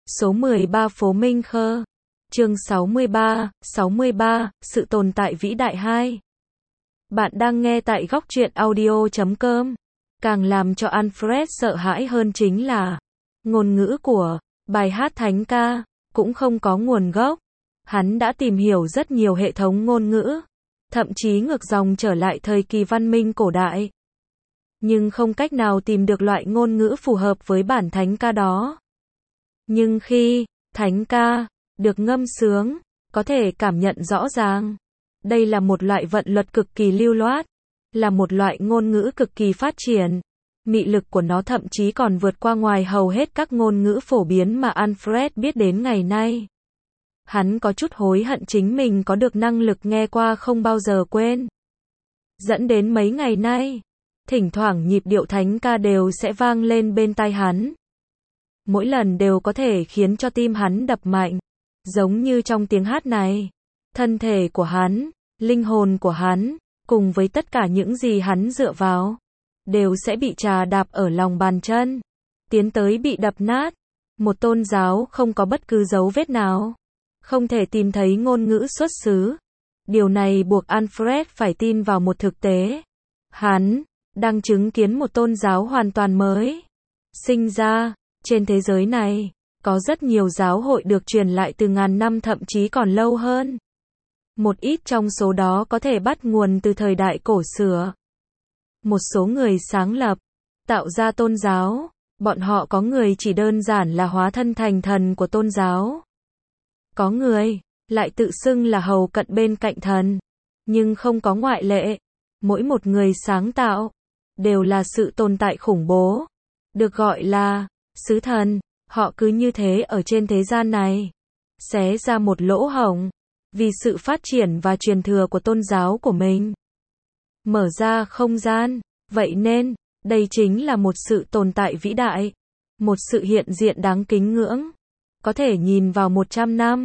Số 13 Phố Minh Khơ. Chương 63, Sự tồn tại vĩ đại 2. Bạn đang nghe tại góc truyện audio.com. Càng làm cho Alfred sợ hãi hơn chính là ngôn ngữ của bài hát thánh ca cũng không có nguồn gốc. Hắn đã tìm hiểu rất nhiều hệ thống ngôn ngữ, thậm chí ngược dòng trở lại thời kỳ văn minh cổ đại, nhưng không cách nào tìm được loại ngôn ngữ phù hợp với bản thánh ca đó. Nhưng khi thánh ca được ngâm sướng, có thể cảm nhận rõ ràng, đây là một loại vận luật cực kỳ lưu loát, là một loại ngôn ngữ cực kỳ phát triển. Mị lực của nó thậm chí còn vượt qua ngoài hầu hết các ngôn ngữ phổ biến mà Alfred biết đến ngày nay. Hắn có chút hối hận chính mình có được năng lực nghe qua không bao giờ quên. Dẫn đến mấy ngày nay, thỉnh thoảng nhịp điệu thánh ca đều sẽ vang lên bên tai hắn. Mỗi lần đều có thể khiến cho tim hắn đập mạnh. Giống như trong tiếng hát này, thân thể của hắn, linh hồn của hắn, cùng với tất cả những gì hắn dựa vào, đều sẽ bị trà đạp ở lòng bàn chân, tiến tới bị đập nát. Một tôn giáo không có bất cứ dấu vết nào, không thể tìm thấy ngôn ngữ xuất xứ. Điều này buộc Alfred phải tin vào một thực tế. Hắn đang chứng kiến một tôn giáo hoàn toàn mới sinh ra. Trên thế giới này, có rất nhiều giáo hội được truyền lại từ ngàn năm thậm chí còn lâu hơn. Một ít trong số đó có thể bắt nguồn từ thời đại cổ xưa. Một số người sáng lập, tạo ra tôn giáo, bọn họ có người chỉ đơn giản là hóa thân thành thần của tôn giáo. Có người lại tự xưng là hầu cận bên cạnh thần, nhưng không có ngoại lệ. Mỗi một người sáng tạo đều là sự tồn tại khủng bố, được gọi là sứ thần. Họ cứ như thế ở trên thế gian này, xé ra một lỗ hổng, vì sự phát triển và truyền thừa của tôn giáo của mình. Mở ra không gian, vậy nên, đây chính là một sự tồn tại vĩ đại, một sự hiện diện đáng kính ngưỡng. Có thể nhìn vào 100 năm,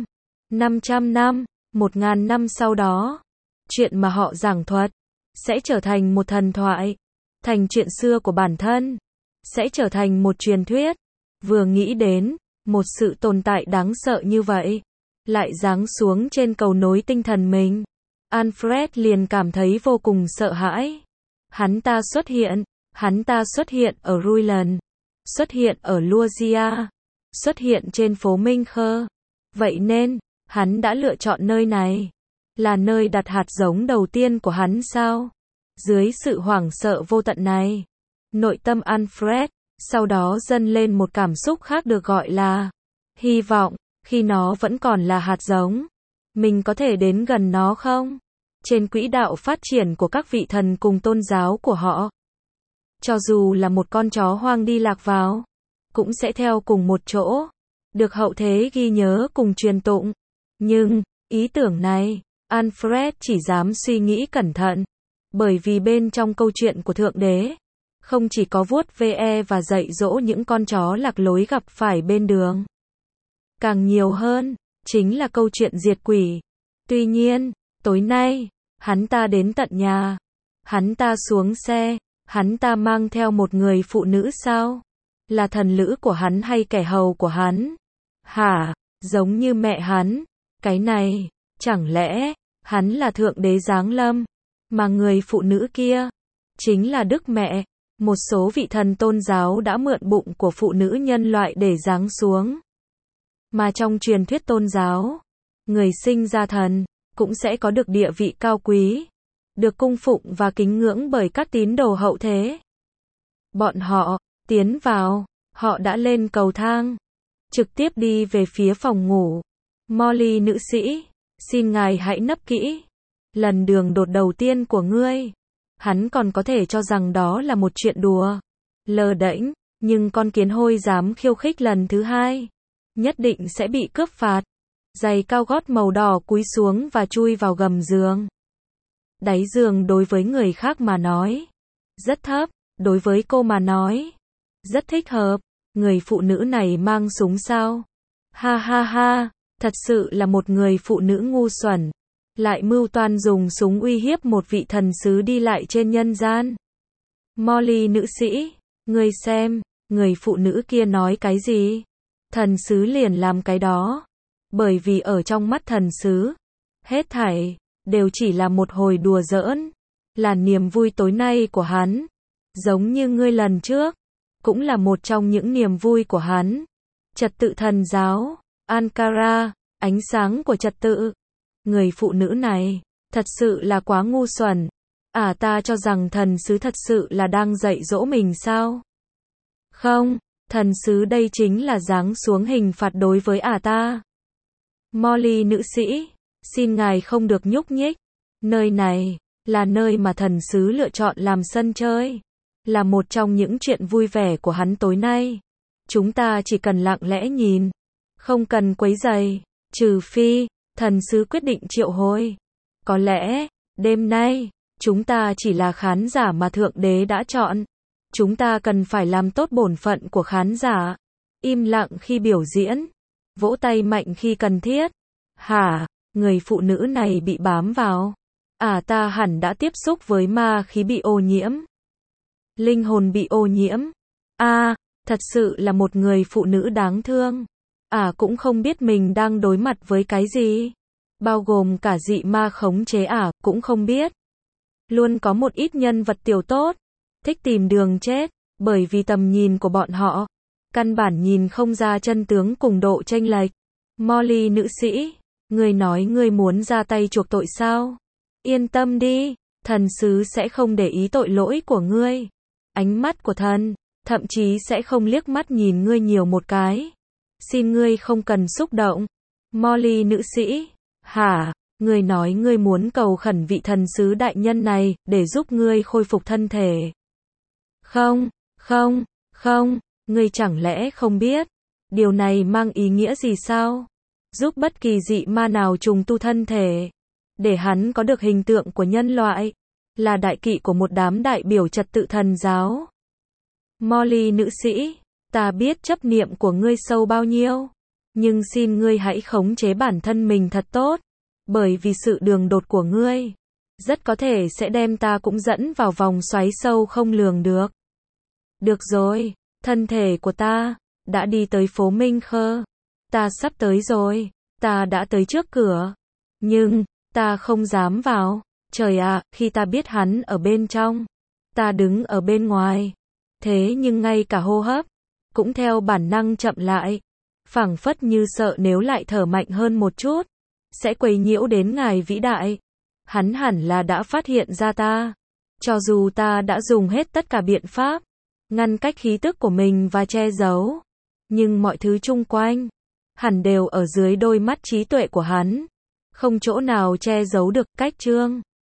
500 năm, 1000 năm sau đó, chuyện mà họ giảng thuật, sẽ trở thành một thần thoại, thành chuyện xưa của bản thân, sẽ trở thành một truyền thuyết. Vừa nghĩ đến một sự tồn tại đáng sợ như vậy, lại giáng xuống trên cầu nối tinh thần mình, Alfred liền cảm thấy vô cùng sợ hãi. Hắn ta xuất hiện ở Ruiland, xuất hiện ở Luzia, xuất hiện trên phố Minh Khơ. Vậy nên, hắn đã lựa chọn nơi này, là nơi đặt hạt giống đầu tiên của hắn sao? Dưới sự hoảng sợ vô tận này, nội tâm Alfred sau đó dâng lên một cảm xúc khác được gọi là hy vọng. Khi nó vẫn còn là hạt giống, mình có thể đến gần nó không? Trên quỹ đạo phát triển của các vị thần cùng tôn giáo của họ, cho dù là một con chó hoang đi lạc vào, cũng sẽ theo cùng một chỗ, được hậu thế ghi nhớ cùng truyền tụng. Nhưng, ý tưởng này, Alfred chỉ dám suy nghĩ cẩn thận, bởi vì bên trong câu chuyện của Thượng Đế, không chỉ có vuốt ve và dạy dỗ những con chó lạc lối gặp phải bên đường. Càng nhiều hơn, chính là câu chuyện diệt quỷ. Tuy nhiên, tối nay, hắn ta đến tận nhà. Hắn ta xuống xe, hắn ta mang theo một người phụ nữ sao? Là thần lữ của hắn hay kẻ hầu của hắn? Hả? Giống như mẹ hắn. Cái này, chẳng lẽ, hắn là Thượng Đế giáng lâm, mà người phụ nữ kia chính là Đức Mẹ? Một số vị thần tôn giáo đã mượn bụng của phụ nữ nhân loại để giáng xuống. Mà trong truyền thuyết tôn giáo, người sinh ra thần cũng sẽ có được địa vị cao quý, được cung phụng và kính ngưỡng bởi các tín đồ hậu thế. Bọn họ tiến vào, họ đã lên cầu thang, trực tiếp đi về phía phòng ngủ. Molly nữ sĩ, xin ngài hãy nấp kỹ. Lần đường đột đầu tiên của ngươi. Hắn còn có thể cho rằng đó là một chuyện đùa, lờ đễnh, nhưng con kiến hôi dám khiêu khích lần thứ hai, nhất định sẽ bị cướp phạt. Giày cao gót màu đỏ cúi xuống và chui vào gầm giường. Đáy giường đối với người khác mà nói rất thấp, đối với cô mà nói rất thích hợp. Người phụ nữ này mang súng sao? Ha ha ha, thật sự là một người phụ nữ ngu xuẩn, lại mưu toan dùng súng uy hiếp một vị thần sứ đi lại trên nhân gian. Molly nữ sĩ, ngươi xem, người phụ nữ kia nói cái gì? thần sứ liền làm cái đó. Bởi vì ở trong mắt thần sứ, hết thảy đều chỉ là một hồi đùa giỡn, là niềm vui tối nay của hắn. Giống như ngươi lần trước, cũng là một trong những niềm vui của hắn. Trật tự thần giáo, Ankara, ánh sáng của trật tự. Người phụ nữ này, thật sự là quá ngu xuẩn. Ta cho rằng thần sứ thật sự là đang dạy dỗ mình sao? Không, thần sứ đây chính là giáng xuống hình phạt đối với ta. Molly nữ sĩ, xin ngài không được nhúc nhích. Nơi này là nơi mà thần sứ lựa chọn làm sân chơi, là một trong những chuyện vui vẻ của hắn tối nay. Chúng ta chỉ cần lặng lẽ nhìn, không cần quấy rầy, trừ phi thần sứ quyết định triệu hồi. Có lẽ đêm nay chúng ta chỉ là khán giả mà Thượng Đế đã chọn. Chúng ta cần phải làm tốt bổn phận của khán giả, im lặng khi biểu diễn, vỗ tay mạnh khi cần thiết. Hả? Người phụ nữ này bị bám vào. Ta hẳn đã tiếp xúc với ma khí bị ô nhiễm. Linh hồn bị ô nhiễm. Thật sự là một người phụ nữ đáng thương. Cũng không biết mình đang đối mặt với cái gì. Bao gồm cả dị ma khống chế cũng không biết. Luôn có một ít nhân vật tiểu tốt, thích tìm đường chết, bởi vì tầm nhìn của bọn họ, căn bản nhìn không ra chân tướng cùng độ chênh lệch. Molly nữ sĩ, ngươi nói ngươi muốn ra tay chuộc tội sao? Yên tâm đi, thần sứ sẽ không để ý tội lỗi của ngươi. Ánh mắt của thần, thậm chí sẽ không liếc mắt nhìn ngươi nhiều một cái. Xin ngươi không cần xúc động. Molly nữ sĩ, hả? Ngươi nói ngươi muốn cầu khẩn vị thần sứ đại nhân này để giúp ngươi khôi phục thân thể. Không, ngươi chẳng lẽ không biết điều này mang ý nghĩa gì sao? Giúp bất kỳ dị ma nào trùng tu thân thể, để hắn có được hình tượng của nhân loại, là đại kỵ của một đám đại biểu trật tự thần giáo. Molly nữ sĩ, ta biết chấp niệm của ngươi sâu bao nhiêu, nhưng xin ngươi hãy khống chế bản thân mình thật tốt, bởi vì sự đường đột của ngươi rất có thể sẽ đem ta cũng dẫn vào vòng xoáy sâu không lường được. Được rồi, thân thể của ta đã đi tới phố Minh Khơ. Ta sắp tới rồi, ta đã tới trước cửa. Nhưng ta không dám vào. Trời ạ, khi ta biết hắn ở bên trong, ta đứng ở bên ngoài. Thế nhưng ngay cả hô hấp cũng theo bản năng chậm lại, phảng phất như sợ nếu lại thở mạnh hơn một chút sẽ quấy nhiễu đến ngài vĩ đại. Hắn hẳn là đã phát hiện ra ta. Cho dù ta đã dùng hết tất cả biện pháp ngăn cách khí tức của mình và che giấu, nhưng mọi thứ chung quanh hẳn đều ở dưới đôi mắt trí tuệ của hắn, không chỗ nào che giấu được. Cách chương